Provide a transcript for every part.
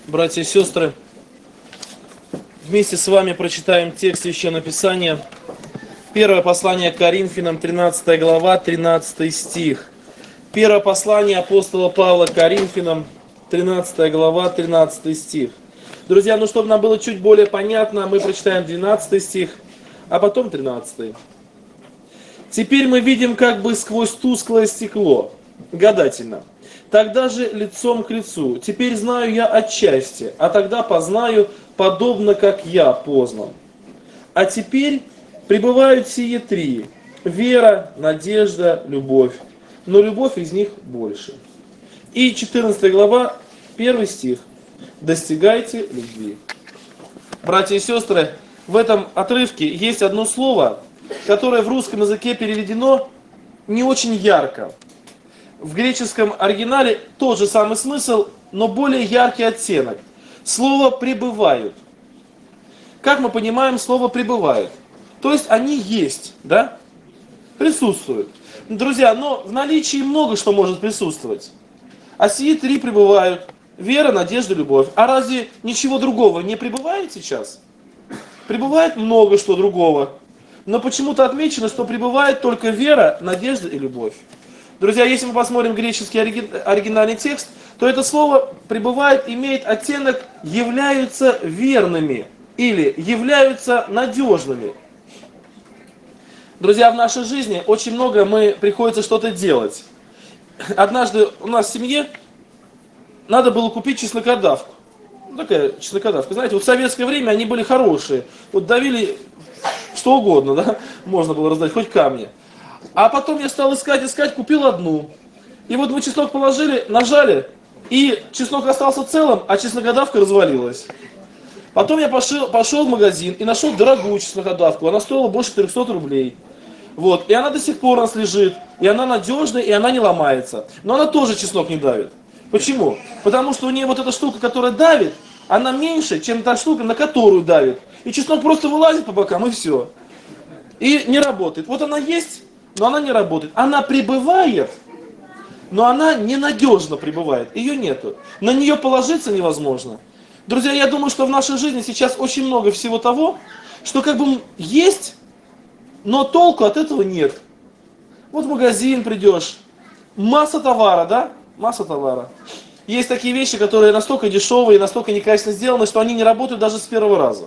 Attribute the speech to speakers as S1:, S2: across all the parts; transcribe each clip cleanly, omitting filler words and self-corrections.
S1: Братья и сестры, вместе с вами прочитаем текст Священного Писания. Первое послание к Коринфянам, 13 глава, 13 стих. Первое послание апостола Павла к Коринфянам, 13 глава, 13 стих. Друзья, чтобы нам было чуть более понятно, мы прочитаем 12 стих, а потом 13. «Теперь мы видим как бы сквозь тусклое стекло, гадательно. Тогда же лицом к лицу. Теперь знаю я отчасти, а тогда познаю, подобно как я познан. А теперь пребывают сие три: вера, надежда, любовь. Но любовь из них больше». И 14 глава, 1 стих. «Достигайте любви». Братья и сестры, в этом отрывке есть одно слово, которое в русском языке переведено не очень ярко. В греческом оригинале тот же самый смысл, но более яркий оттенок. Слово «пребывают». Как мы понимаем, слово «пребывают»? То есть они есть, да? Присутствуют. Друзья, но в наличии много что может присутствовать. А сии три пребывают. Вера, надежда, любовь. А разве ничего другого не пребывает сейчас? Пребывает много что другого. Но почему-то отмечено, что пребывает только вера, надежда и любовь. Друзья, если мы посмотрим греческий оригинальный текст, то это слово «пребывает» имеет оттенок «являются верными» или «являются надежными». Друзья, в нашей жизни очень много приходится что-то делать. Однажды у нас в семье надо было купить чеснокодавку. Такая чеснокодавка. Знаете, в советское время они были хорошие. Давили что угодно, да? Можно было раздать, хоть камни. А потом я стал искать, купил одну. И мы чеснок положили, нажали, и чеснок остался целым, а чеснокодавка развалилась. Потом я пошел в магазин и нашел дорогую чеснокодавку. Она стоила больше 300 рублей. И она до сих пор у нас лежит, и она надежная, и она не ломается. Но она тоже чеснок не давит. Почему? Потому что у нее эта штука, которая давит, она меньше, чем та штука, на которую давит. И чеснок просто вылазит по бокам, и все. И не работает. Она есть, но она не работает. Она пребывает, но она ненадежно пребывает. Ее нету. На нее положиться невозможно. Друзья, я думаю, что в нашей жизни сейчас очень много всего того, что есть, но толку от этого нет. В магазин придешь, масса товара, да? Масса товара. Есть такие вещи, которые настолько дешевые, настолько некачественно сделаны, что они не работают даже с первого раза.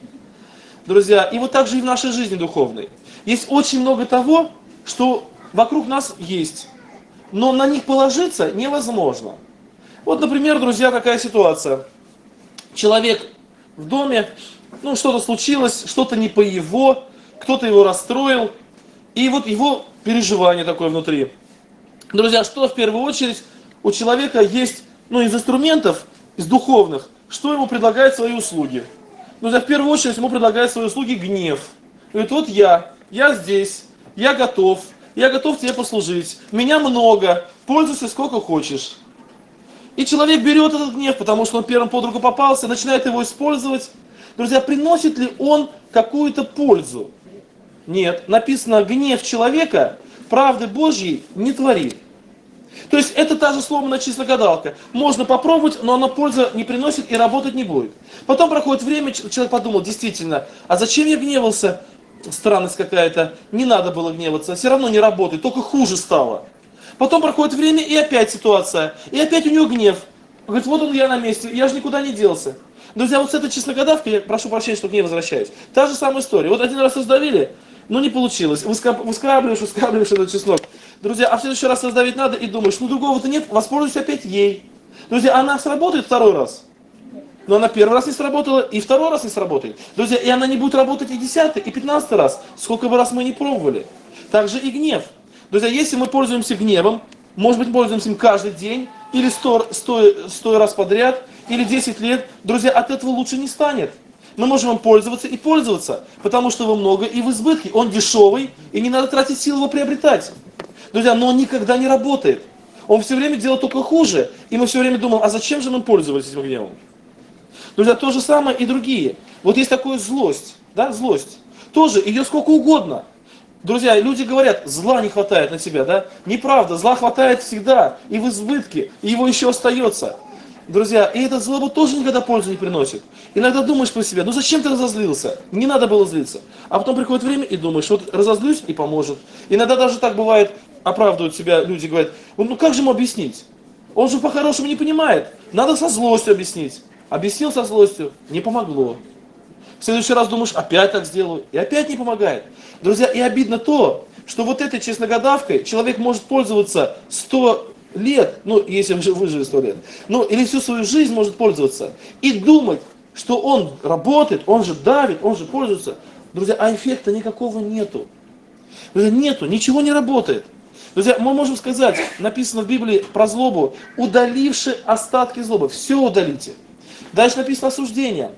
S1: Друзья, и так же и в нашей жизни духовной. Есть очень много того, что вокруг нас есть, но на них положиться невозможно. Например, друзья, какая ситуация. Человек в доме, что-то случилось, что-то не по его, кто-то его расстроил, и его переживание такое внутри. Друзья, что в первую очередь у человека есть, из инструментов, из духовных, что ему предлагает свои услуги. Друзья, в первую очередь ему предлагает свои услуги гнев. Говорит, я здесь, я готов тебе послужить, меня много, пользуйся сколько хочешь. И человек берет этот гнев, потому что он первым под руку попался, начинает его использовать. Друзья, приносит ли он какую-то пользу? Нет, написано, гнев человека правды Божьей не творит. То есть это та же сломанная чеснокодавка. Можно попробовать, но она пользы не приносит и работать не будет. Потом проходит время, человек подумал, действительно, а зачем я гневался? Странность какая-то, не надо было гневаться, все равно не работает, только хуже стало. Потом проходит время, и опять ситуация, и опять у него гнев. Говорит, я на месте, я же никуда не делся. Друзья, с этой чеснокодавкой, я прошу прощения, что к ней возвращаюсь, та же самая история. Один раз раздавили, но не получилось. Выскрабливаешь этот чеснок. Друзья, а в следующий раз раздавить надо и думаешь, другого-то нет, воспользуйся опять ей. Друзья, она сработает второй раз. Но она первый раз не сработала, и второй раз не сработает. Друзья, и она не будет работать и 10-й, и 15-й раз, сколько бы раз мы не пробовали. Так же и гнев. Друзья, если мы пользуемся гневом, может быть, пользуемся им каждый день, или 100 раз подряд, или 10 лет, друзья, от этого лучше не станет. Мы можем им пользоваться и пользоваться, потому что его много и в избытке. Он дешевый, и не надо тратить силы его приобретать. Друзья, но он никогда не работает. Он все время делает только хуже, и мы все время думаем, а зачем же мы пользовались этим гневом? Друзья, то же самое и другие. Есть такая злость, да, злость. Тоже, ее сколько угодно. Друзья, люди говорят, зла не хватает на тебя, да? Неправда, зла хватает всегда, и в избытке, и его еще остается. Друзья, и эта злоба тоже никогда пользу не приносит. Иногда думаешь про себя, ну зачем ты разозлился? Не надо было злиться. А потом приходит время и думаешь, вот разозлюсь и поможет. Иногда даже так бывает, оправдывают себя люди, говорят, ну как же ему объяснить? Он же по-хорошему не понимает. Надо со злостью объяснить. Объяснил со злостью, не помогло. В следующий раз думаешь, опять так сделаю, и опять не помогает. Друзья, и обидно то, что вот этой честногодавкой человек может пользоваться 100 лет, ну, если выживет 100 лет, ну, или всю свою жизнь может пользоваться, и думать, что он работает, он же давит, он же пользуется. Друзья, а эффекта никакого нету. Друзья, нету, ничего не работает. Друзья, мы можем сказать, написано в Библии про злобу, удаливши остатки злобы, все удалите. Дальше написано осуждение.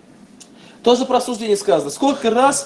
S1: Тоже про осуждение сказано. Сколько раз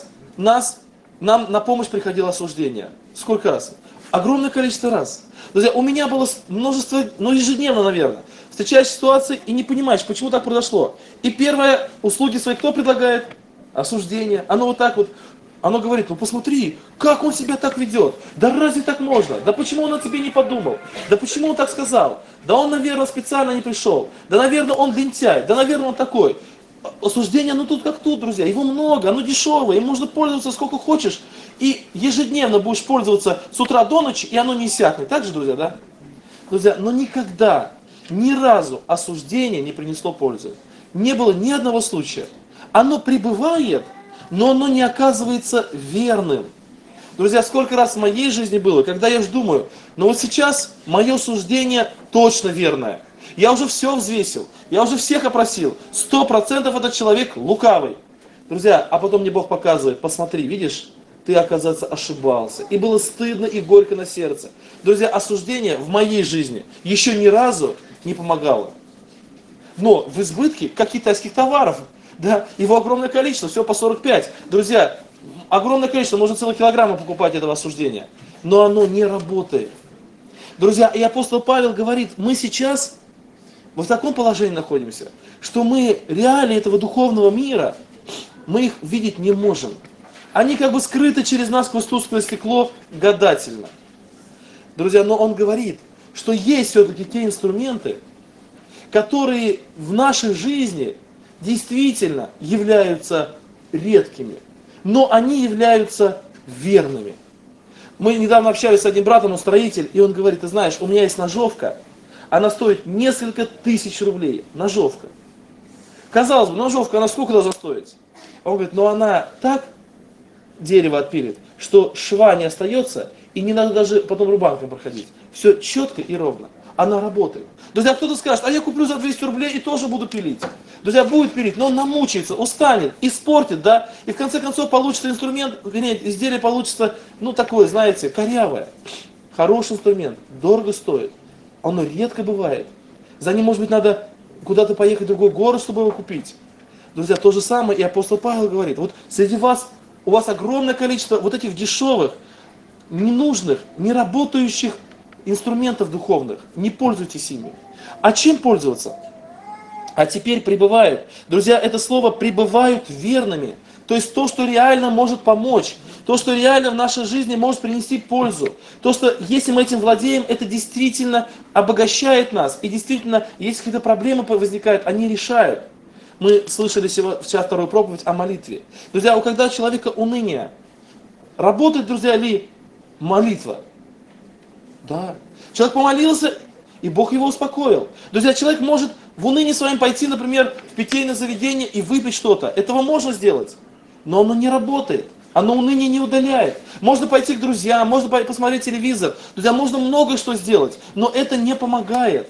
S1: нам на помощь приходило осуждение? Сколько раз? Огромное количество раз. Друзья, у меня было множество, ну ежедневно, наверное, встречаешь ситуации и не понимаешь, почему так произошло. И первое, услуги свои кто предлагает? Осуждение. Оно вот так вот, оно говорит, ну посмотри, как он себя так ведет. Да разве так можно? Да почему он о тебе не подумал? Да почему он так сказал? Да он, наверное, специально не пришел. Да, наверное, он лентяй. Да, наверное, он такой. Осуждение, ну тут как тут, друзья, его много, оно дешевое, им можно пользоваться сколько хочешь, и ежедневно будешь пользоваться с утра до ночи, и оно не иссякнет. Так же, друзья, да? Друзья, но никогда, ни разу осуждение не принесло пользы. Не было ни одного случая. Оно пребывает, но оно не оказывается верным. Друзья, сколько раз в моей жизни было, когда я же думаю, ну вот сейчас мое суждение точно верное. Я уже все взвесил, я уже всех опросил. 100% этот человек лукавый. Друзья, а потом мне Бог показывает, посмотри, видишь, ты, оказывается, ошибался. И было стыдно и горько на сердце. Друзья, осуждение в моей жизни еще ни разу не помогало. Но в избытке, как китайских товаров, да, его огромное количество, все по 45. Друзья, огромное количество, можно целый килограмм покупать этого осуждения. Но оно не работает. Друзья, и апостол Павел говорит, мы сейчас в таком положении находимся, что мы реалии этого духовного мира, мы их видеть не можем. Они как бы скрыты через нас сквозь тусклое стекло гадательно. Друзья, но он говорит, что есть все-таки те инструменты, которые в нашей жизни действительно являются редкими, но они являются верными. Мы недавно общались с одним братом, он строитель, и он говорит, ты знаешь, у меня есть ножовка, она стоит несколько тысяч рублей. Ножовка. Казалось бы, ножовка, она сколько должна стоить? Он говорит, но она так дерево отпилит, что шва не остается, и не надо даже потом рубанком проходить. Все четко и ровно. Она работает. Друзья, кто-то скажет, а я куплю за 200 рублей и тоже буду пилить. Друзья, будет пилить, но он намучается, устанет, испортит, да, и в конце концов получится инструмент, изделие получится, ну такое, знаете, корявое. Хороший инструмент, дорого стоит. Оно редко бывает. За ним, может быть, надо куда-то поехать в другой город, чтобы его купить. Друзья, то же самое и апостол Павел говорит. Вот среди вас, у вас огромное количество вот этих дешевых, ненужных, неработающих инструментов духовных. Не пользуйтесь ими. А чем пользоваться? А теперь пребывают. Друзья, это слово пребывают верными. То есть то, что реально может помочь. То, что реально в нашей жизни может принести пользу. То, что если мы этим владеем, это действительно обогащает нас. И действительно, если какие-то проблемы возникают, они решают. Мы слышали сейчас вторую проповедь о молитве. Друзья, когда у человека уныние, работает, друзья, ли молитва? Да. Человек помолился, и Бог его успокоил. Друзья, человек может в унынии своем пойти, например, в питейное заведение и выпить что-то. Этого можно сделать. Но оно не работает. Оно уныние не удаляет. Можно пойти к друзьям, можно посмотреть телевизор. Друзья, можно много что сделать, но это не помогает.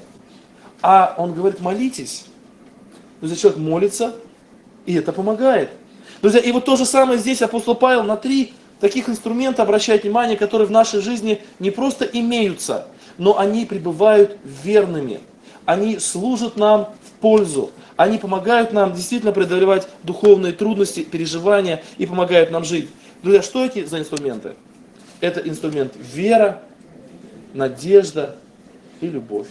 S1: А он говорит, молитесь. Друзья, человек молится, и это помогает. Друзья, и вот то же самое здесь апостол Павел на 3 таких инструмента обращает внимание, которые в нашей жизни не просто имеются, но они пребывают верными. Они служат нам в пользу. Они помогают нам действительно преодолевать духовные трудности, переживания и помогают нам жить. Друзья, что эти за инструменты? Это инструмент вера, надежда и любовь.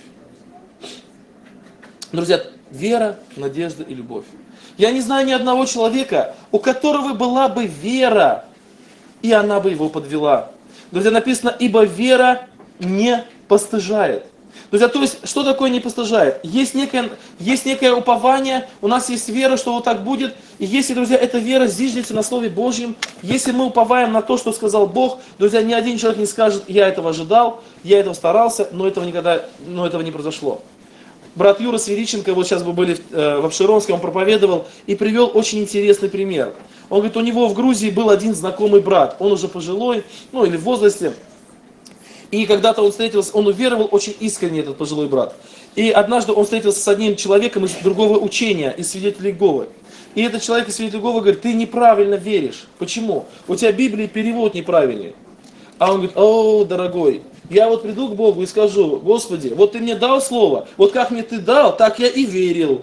S1: Друзья, вера, надежда и любовь. Я не знаю ни одного человека, у которого была бы вера, и она бы его подвела. Друзья, написано, ибо вера не постыжает. Друзья, то есть, что такое не постыжает? Есть некое упование, у нас есть вера, что вот так будет. И если, друзья, эта вера зиждется на Слове Божьем, если мы уповаем на то, что сказал Бог, друзья, ни один человек не скажет, я этого ожидал, я этого старался, но этого не произошло. Брат Юра Свириченко, вот сейчас мы были в Обширонске, он проповедовал и привел очень интересный пример. Он говорит, у него в Грузии был один знакомый брат, он уже пожилой, или в возрасте. И когда-то он встретился, он уверовал очень искренне, этот пожилой брат. И однажды он встретился с одним человеком из другого учения, из свидетелей Иеговы. И этот человек из свидетелей Иеговы говорит, ты неправильно веришь. Почему? У тебя Библии перевод неправильный. А он говорит, о, дорогой, я вот приду к Богу и скажу, Господи, вот ты мне дал слово, вот как мне ты дал, так я и верил.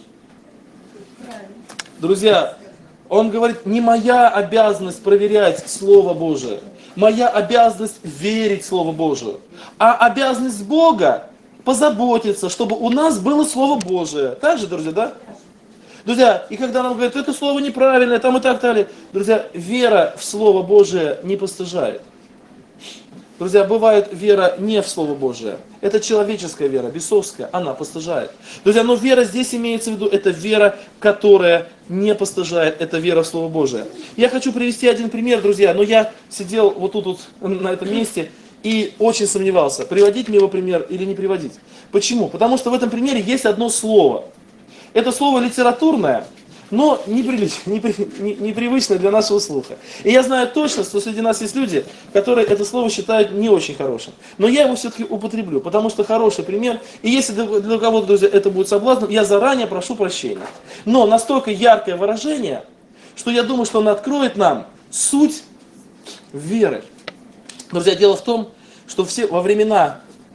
S1: Друзья, он говорит, не моя обязанность проверять Слово Божие. Моя обязанность верить Слову Божию. А обязанность Бога позаботиться, чтобы у нас было Слово Божие. Так же, друзья, да? Друзья, и когда нам говорят, это слово неправильное, там и так далее. Друзья, вера в Слово Божие не постыжает. Друзья, бывает вера не в Слово Божие. Это человеческая вера, бесовская, она постыжает. Друзья, но вера здесь имеется в виду, это вера, которая не постыжает, это вера в Слово Божие. Я хочу привести один пример, друзья, но я сидел вот тут, на этом месте, и очень сомневался, приводить мне его пример или не приводить. Почему? Потому что в этом примере есть одно слово. Это слово литературное, но непривычное для нашего слуха. И я знаю точно, что среди нас есть люди, которые это слово считают не очень хорошим. Но я его все-таки употреблю, потому что хороший пример. И если для кого-то, друзья, это будет соблазном, я заранее прошу прощения. Но настолько яркое выражение, что я думаю, что оно откроет нам суть веры. Друзья, дело в том, что во времена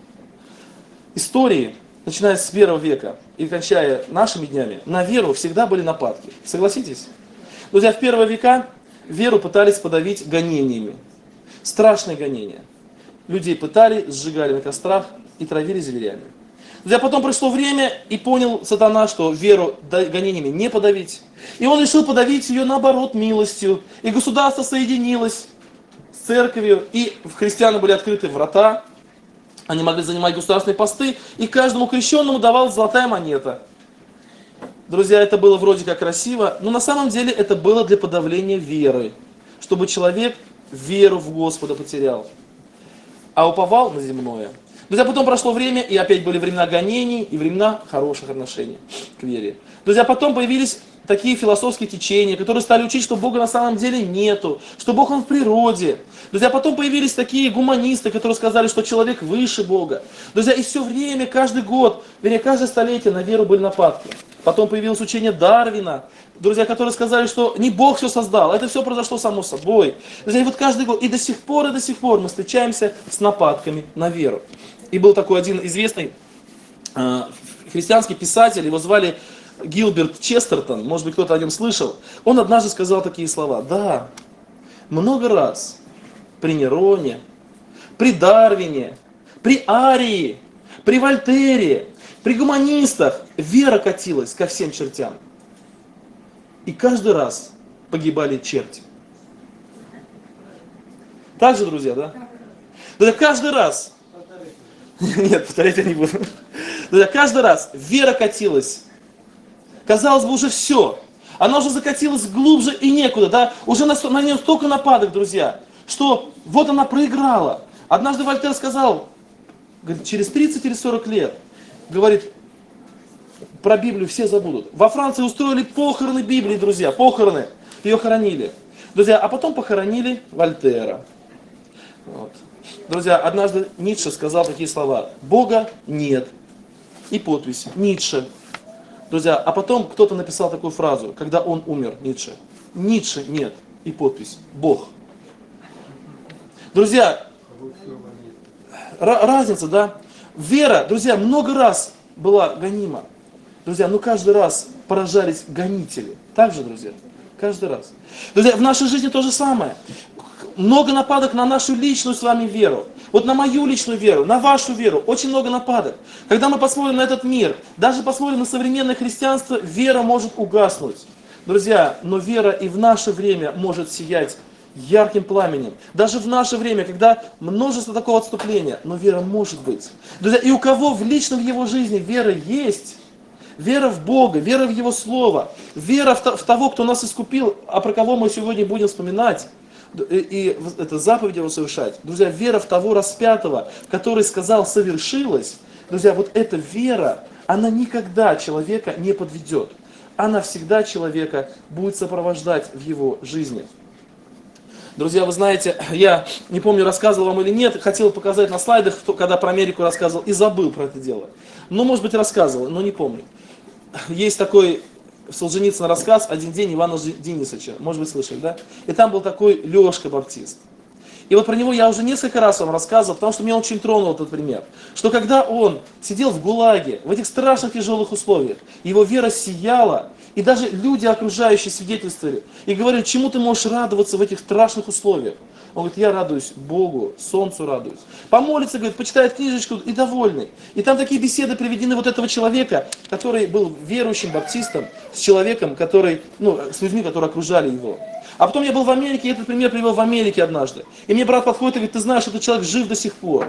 S1: истории, начиная с 1 века и кончая нашими днями, на веру всегда были нападки. Согласитесь? Друзья, в первые века веру пытались подавить гонениями. Страшные гонения. Людей пытали, сжигали на кострах и травили зверями. Друзья, потом пришло время, и понял сатана, что веру гонениями не подавить. И он решил подавить ее, наоборот, милостью. И государство соединилось с церковью, и в христиан были открыты врата. Они могли занимать государственные посты, и каждому крещенному давалась золотая монета. Друзья, это было вроде как красиво, но на самом деле это было для подавления веры, чтобы человек веру в Господа потерял, а уповал на земное. Друзья, потом прошло время, и опять были времена гонений и времена хороших отношений к вере. Друзья, потом появились такие философские течения, которые стали учить, что Бога на самом деле нету, что Бог Он в природе. Друзья, потом появились такие гуманисты, которые сказали, что человек выше Бога. Друзья, и все время, каждый год, вернее, каждое столетие на веру были нападки. Потом появилось учение Дарвина, друзья, которые сказали, что не Бог все создал, это все произошло само собой. Друзья, и вот каждый год, и до сих пор мы встречаемся с нападками на веру. И был такой один известный христианский писатель, его звали Гилберт Честертон, может быть, кто-то о нем слышал. Он однажды сказал такие слова: да, много раз при Нероне, при Дарвине, при Арии, при Вольтере, при гуманистах вера катилась ко всем чертям. И каждый раз погибали черти. Так же, друзья, да? Да, каждый раз. Нет, повторять я не буду. Да, каждый раз вера катилась. Казалось бы, уже все. Она уже закатилась глубже и некуда. Да? Уже на нее столько нападок, друзья, что вот она проиграла. Однажды Вольтер сказал, говорит, через 30 или 40 лет, говорит, про Библию все забудут. Во Франции устроили похороны Библии, друзья, похороны. Ее хоронили. Друзья, а потом похоронили Вольтера. Вот. Друзья, однажды Ницше сказал такие слова: Бога нет. И подпись: Ницше. Друзья, а потом кто-то написал такую фразу, когда он умер, Ницше. Ницше нет. И подпись: Бог. Друзья, разница, да? Вера, друзья, много раз была гонима. Друзья, но каждый раз поражались гонители. Так же, друзья? Каждый раз. Друзья, в нашей жизни то же самое. Много нападок на нашу личную с вами веру. Вот на мою личную веру, на вашу веру. Очень много нападок. Когда мы посмотрим на этот мир, даже посмотрим на современное христианство, вера может угаснуть. Друзья, но вера и в наше время может сиять ярким пламенем. Даже в наше время, когда множество такого отступления, но вера может быть. Друзья, и у кого в личном его жизни вера есть, вера в Бога, вера в Его Слово, вера в того, кто нас искупил, а про кого мы сегодня будем вспоминать, и это заповедь Его совершать. Друзья, вера в того распятого, который сказал «совершилось», друзья, вот эта вера, она никогда человека не подведет. Она всегда человека будет сопровождать в его жизни. Друзья, вы знаете, я не помню, рассказывал вам или нет, хотел показать на слайдах, когда про Америку рассказывал, и забыл про это дело. Ну, может быть, рассказывал, но не помню. Есть такой Солженицын рассказ «Один день Ивана Денисовича». Может быть, слышали, да? И там был такой Лешка Баптист. И вот про него я уже несколько раз вам рассказывал, потому что меня очень тронул этот пример. Что когда он сидел в ГУЛАГе, в этих страшных тяжелых условиях, его вера сияла, и даже люди окружающие свидетельствовали, и говорили, чему ты можешь радоваться в этих страшных условиях. Он говорит, я радуюсь Богу, солнцу радуюсь. Помолится, говорит, почитает книжечку и довольный. И там такие беседы приведены вот этого человека, который был верующим баптистом, с человеком, который, с людьми, которые окружали его. А потом я был в Америке, и этот пример привел в Америке однажды. И мне брат подходит и говорит, ты знаешь, этот человек жив до сих пор.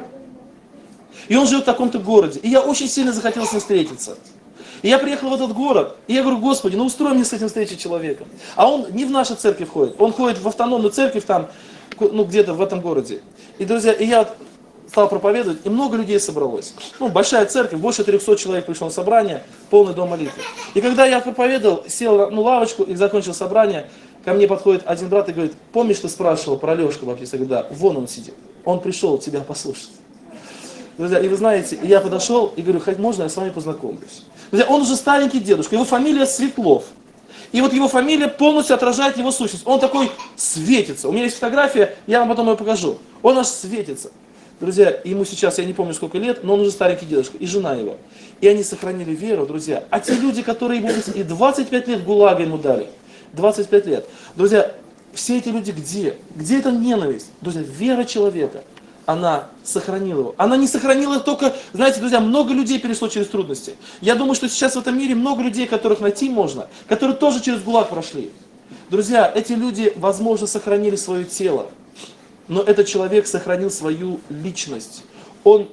S1: И он живет в таком-то городе. И я очень сильно захотел с ним встретиться. И я приехал в этот город, и я говорю, Господи, устрой мне с этим встречу человеком. А он не в нашу церковь ходит, он ходит в автономную церковь там, где-то в этом городе. И, друзья, и я стал проповедовать, и много людей собралось. Большая церковь, больше 300 человек пришло на собрание, полный дом молитвы. И когда я проповедовал, сел на лавочку и закончил собрание, ко мне подходит один брат и говорит, помнишь, ты спрашивал про Лешку Баптиста? Я говорю, да, вон он сидит, он пришел тебя послушать. Друзья, и вы знаете, я подошел и говорю, хоть можно я с вами познакомлюсь? Друзья, он уже старенький дедушка, его фамилия Светлов. И вот его фамилия полностью отражает его сущность. Он такой светится. У меня есть фотография, я вам потом ее покажу. Он аж светится. Друзья, ему сейчас, я не помню сколько лет, но он уже старенький дедушка, и жена его. И они сохранили веру, друзья. А те люди, которые ему и 25 лет ГУЛАГа ему дали, 25 лет. Друзья, все эти люди где? Где эта ненависть? Друзья, вера человека, она сохранила его. Она не сохранила только, знаете, друзья, много людей перешло через трудности. Я думаю, что сейчас в этом мире много людей, которых найти можно, которые тоже через ГУЛАГ прошли. Друзья, эти люди, возможно, сохранили свое тело, но этот человек сохранил свою личность. Он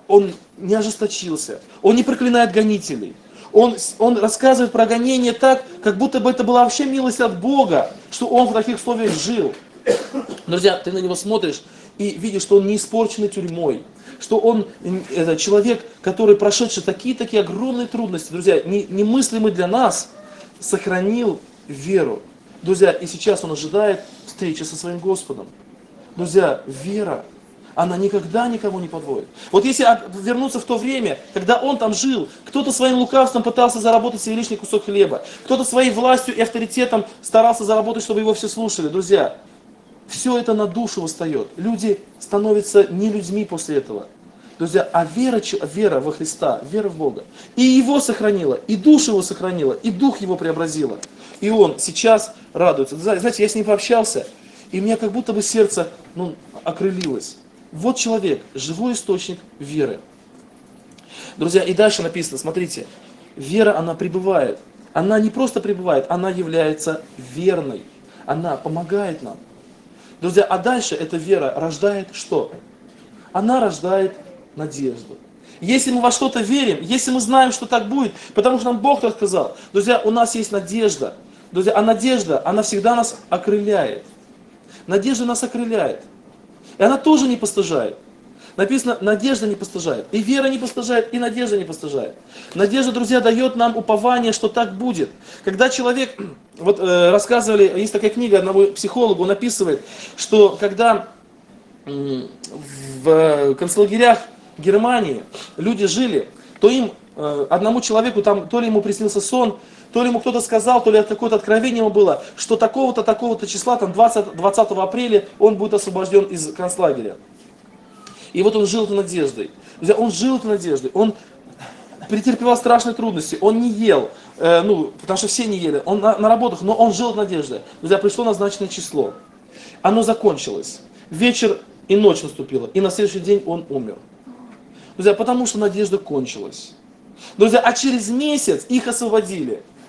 S1: не ожесточился, он не проклинает гонителей. Он рассказывает про гонение так, как будто бы это была вообще милость от Бога, что он в таких условиях жил. Друзья, ты на него смотришь и видишь, что он не испорченный тюрьмой, что он это человек, который, прошедший такие огромные трудности, друзья, немыслимый для нас, сохранил веру. Друзья, и сейчас он ожидает встречи со своим Господом. Друзья, вера, она никогда никого не подводит. Вот если вернуться в то время, когда он там жил, кто-то своим лукавством пытался заработать себе лишний кусок хлеба, кто-то своей властью и авторитетом старался заработать, чтобы его все слушали. Друзья, все это на душу восстает. Люди становятся не людьми после этого. Друзья, а вера во Христа, вера в Бога, и его сохранила, и душу его сохранила, и дух его преобразила. И он сейчас радуется. Знаете, я с ним пообщался, и у меня как будто бы сердце окрылилось. Вот человек, живой источник веры. Друзья, и дальше написано, смотрите, вера, она пребывает. Она не просто пребывает, она является верной. Она помогает нам. Друзья, а дальше эта вера рождает что? Она рождает надежду. Если мы во что-то верим, если мы знаем, что так будет, потому что нам Бог так сказал, друзья, у нас есть надежда. Друзья, а надежда, она всегда нас окрыляет. Надежда нас окрыляет. И она тоже не постыжает. Написано, надежда не постыжает. И вера не постыжает, и надежда не постыжает. Надежда, друзья, дает нам упование, что так будет. Когда человек, рассказывали, есть такая книга одного психолога, он описывает, что когда в концлагерях Германии люди жили, то им, одному человеку, там, то ли ему приснился сон, то ли ему кто-то сказал, то ли какое-то откровение ему было, что такого-то, такого-то числа, там 20 апреля он будет освобожден из концлагеря. И вот он жил этой надеждой. Друзья, он жил этой надеждой. Он претерпевал страшные трудности. Он не ел, потому что все не ели. Он на работах, но он жил этой надеждой. Друзья, пришло назначенное число. Оно закончилось. Вечер и ночь наступила. И на следующий день он умер. Друзья, потому что надежда кончилась. Друзья, а через месяц их освободили.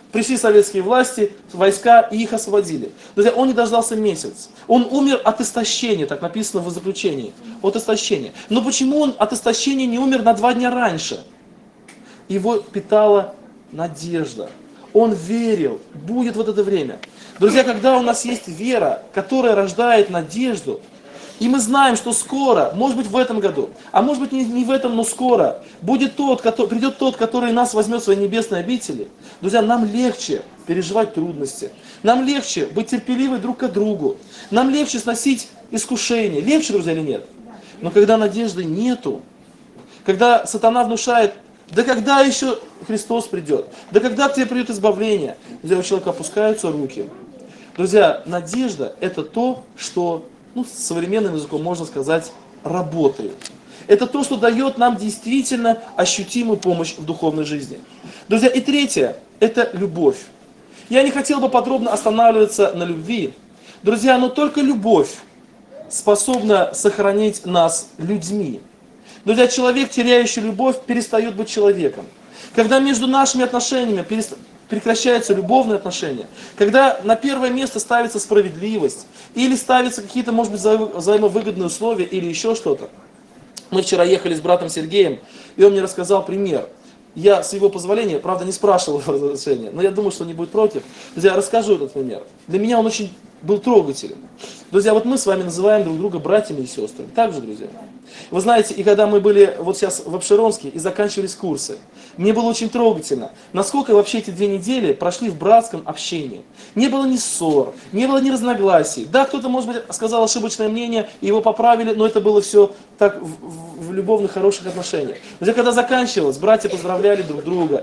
S1: Пришли советские власти, войска, и их освободили. Друзья, он не дождался месяц. Он умер от истощения, так написано в заключении. От истощения. Но почему он от истощения не умер на 2 дня раньше? Его питала надежда. Он верил, будет вот это время. Друзья, когда у нас есть вера, которая рождает надежду, и мы знаем, что скоро, может быть в этом году, а может быть не в этом, но скоро, придет тот, который нас возьмет в свои небесные обители. Друзья, нам легче переживать трудности. Нам легче быть терпеливы друг к другу. Нам легче сносить искушения. Легче, друзья, или нет? Но когда надежды нету, когда сатана внушает, да когда еще Христос придет, да когда к тебе придет избавление, друзья, у человека опускаются руки. Друзья, надежда это то, что современным языком можно сказать, работает. Это то, что дает нам действительно ощутимую помощь в духовной жизни. Друзья, и третье, это любовь. Я не хотел бы подробно останавливаться на любви. Друзья, но только любовь способна сохранить нас людьми. Друзья, человек, теряющий любовь, перестает быть человеком. Когда между нашими отношениями прекращаются любовные отношения, когда на первое место ставится справедливость, или ставятся какие-то, может быть, взаимовыгодные условия, или еще что-то. Мы вчера ехали с братом Сергеем, и он мне рассказал пример. Я, с его позволения, правда, не спрашивал разрешения, но я думаю, что он не будет против. Друзья, расскажу этот пример. Для меня он очень был трогателен. Друзья, вот мы с вами называем друг друга братьями и сестрами. Так же, друзья? Вы знаете, и когда мы были вот сейчас в Обширонске и заканчивались курсы, мне было очень трогательно, насколько вообще эти 2 недели прошли в братском общении. Не было ни ссор, не было ни разногласий. Да, кто-то, может быть, сказал ошибочное мнение, и его поправили, но это было все так в любовных, хороших отношениях. Друзья, когда заканчивалось, братья поздравляли друг друга,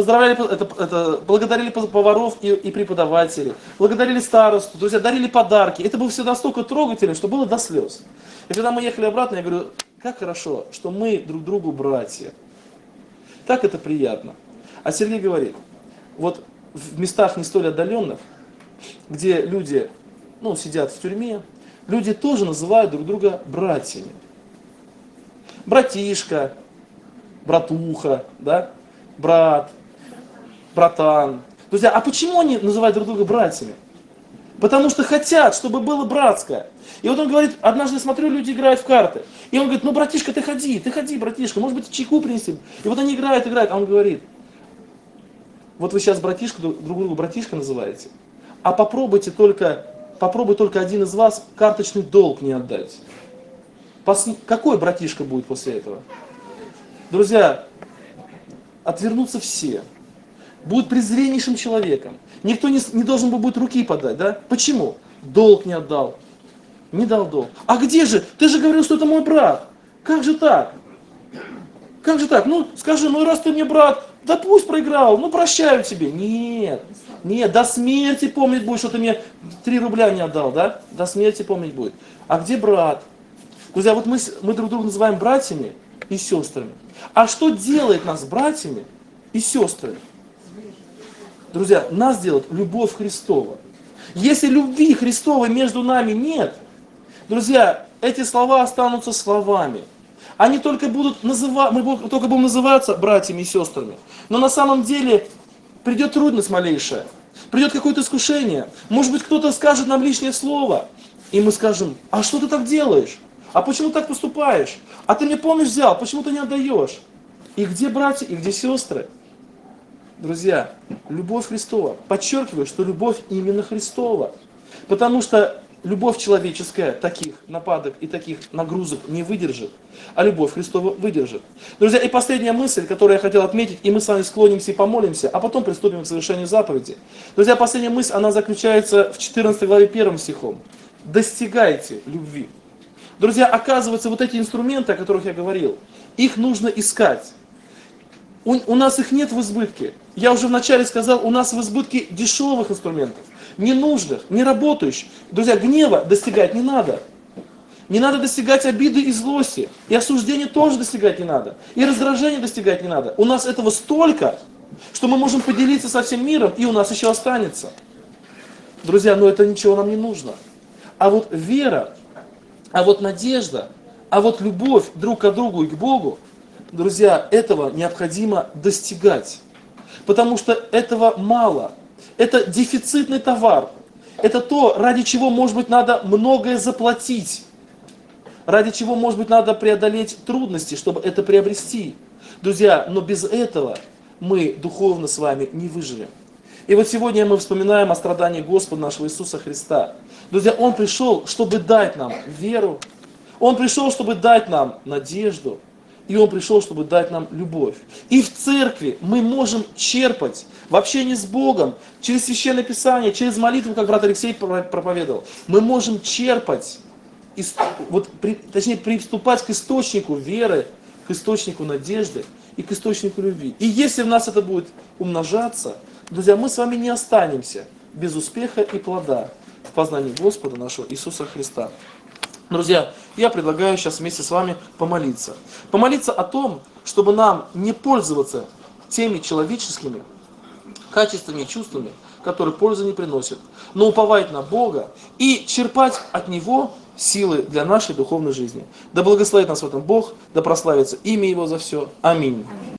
S1: благодарили поваров и преподавателей, благодарили старосту, друзья, дарили подарки. Это было все настолько трогательно, что было до слез. И когда мы ехали обратно, я говорю, как хорошо, что мы друг другу братья. Так это приятно. А Сергей говорит, вот в местах не столь отдаленных, где люди сидят в тюрьме, люди тоже называют друг друга братьями. Братишка, братуха, да? Брат, братан. Друзья, а почему они называют друг друга братьями? Потому что хотят, чтобы было братское. И вот он говорит, однажды смотрю, люди играют в карты. И он говорит, братишка, ты ходи, братишка, может быть, чайку принести. И вот они играют, а он говорит, вот вы сейчас братишка, друг другу братишка называете, а попробуй только один из вас карточный долг не отдать. Какой братишка будет после этого? Друзья, отвернутся все. Будут презреннейшим человеком. Никто не должен будет руки подать, да? Почему? Долг не отдал. Не дал долг. А где же? Ты же говорил, что это мой брат. Как же так? Как же так? Скажи, раз ты мне брат, да пусть проиграл, прощаю тебе. Нет, до смерти помнить будет, что ты мне 3 рубля не отдал, да? До смерти помнить будет. А где брат? Друзья, вот мы друг друга называем братьями и сестрами. А что делает нас братьями и сестрами? Друзья, нас делает любовь Христова. Если любви Христовой между нами нет, друзья, эти слова останутся словами. Они только мы только будем называться братьями и сестрами. Но на самом деле придет трудность малейшая, придет какое-то искушение. Может быть, кто-то скажет нам лишнее слово, и мы скажем, а что ты так делаешь? А почему так поступаешь? А ты мне помощь взял, почему ты не отдаешь? И где братья, и где сестры? Друзья, любовь Христова. Подчеркиваю, что любовь именно Христова. Потому что любовь человеческая таких нападок и таких нагрузок не выдержит, а любовь Христова выдержит. Друзья, и последняя мысль, которую я хотел отметить, и мы с вами склонимся и помолимся, а потом приступим к совершению заповеди. Друзья, последняя мысль, она заключается в 14 главе 1 стихом. Достигайте любви. Друзья, оказывается, вот эти инструменты, о которых я говорил, их нужно искать. У нас их нет в избытке. Я уже вначале сказал, у нас в избытке дешевых инструментов, ненужных, не работающих. Друзья, гнева достигать не надо. Не надо достигать обиды и злости. И осуждения тоже достигать не надо. И раздражения достигать не надо. У нас этого столько, что мы можем поделиться со всем миром, и у нас еще останется. Друзья, но это ничего нам не нужно. А вот вера, а вот надежда, а вот любовь друг к другу и к Богу, друзья, этого необходимо достигать. Потому что этого мало. Это дефицитный товар. Это то, ради чего, может быть, надо многое заплатить. Ради чего, может быть, надо преодолеть трудности, чтобы это приобрести. Друзья, но без этого мы духовно с вами не выживем. И вот сегодня мы вспоминаем о страдании Господа нашего Иисуса Христа. Друзья, Он пришел, чтобы дать нам веру. Он пришел, чтобы дать нам надежду. И Он пришел, чтобы дать нам любовь. И в церкви мы можем черпать в общении с Богом, через Священное Писание, через молитву, как брат Алексей проповедовал. Мы можем черпать, точнее приступать к источнику веры, к источнику надежды и к источнику любви. И если в нас это будет умножаться, друзья, мы с вами не останемся без успеха и плода в познании Господа нашего Иисуса Христа. Друзья, я предлагаю сейчас вместе с вами помолиться. Помолиться о том, чтобы нам не пользоваться теми человеческими качествами и чувствами, которые пользы не приносят, но уповать на Бога и черпать от Него силы для нашей духовной жизни. Да благословит нас в этом Бог, да прославится имя Его за все. Аминь.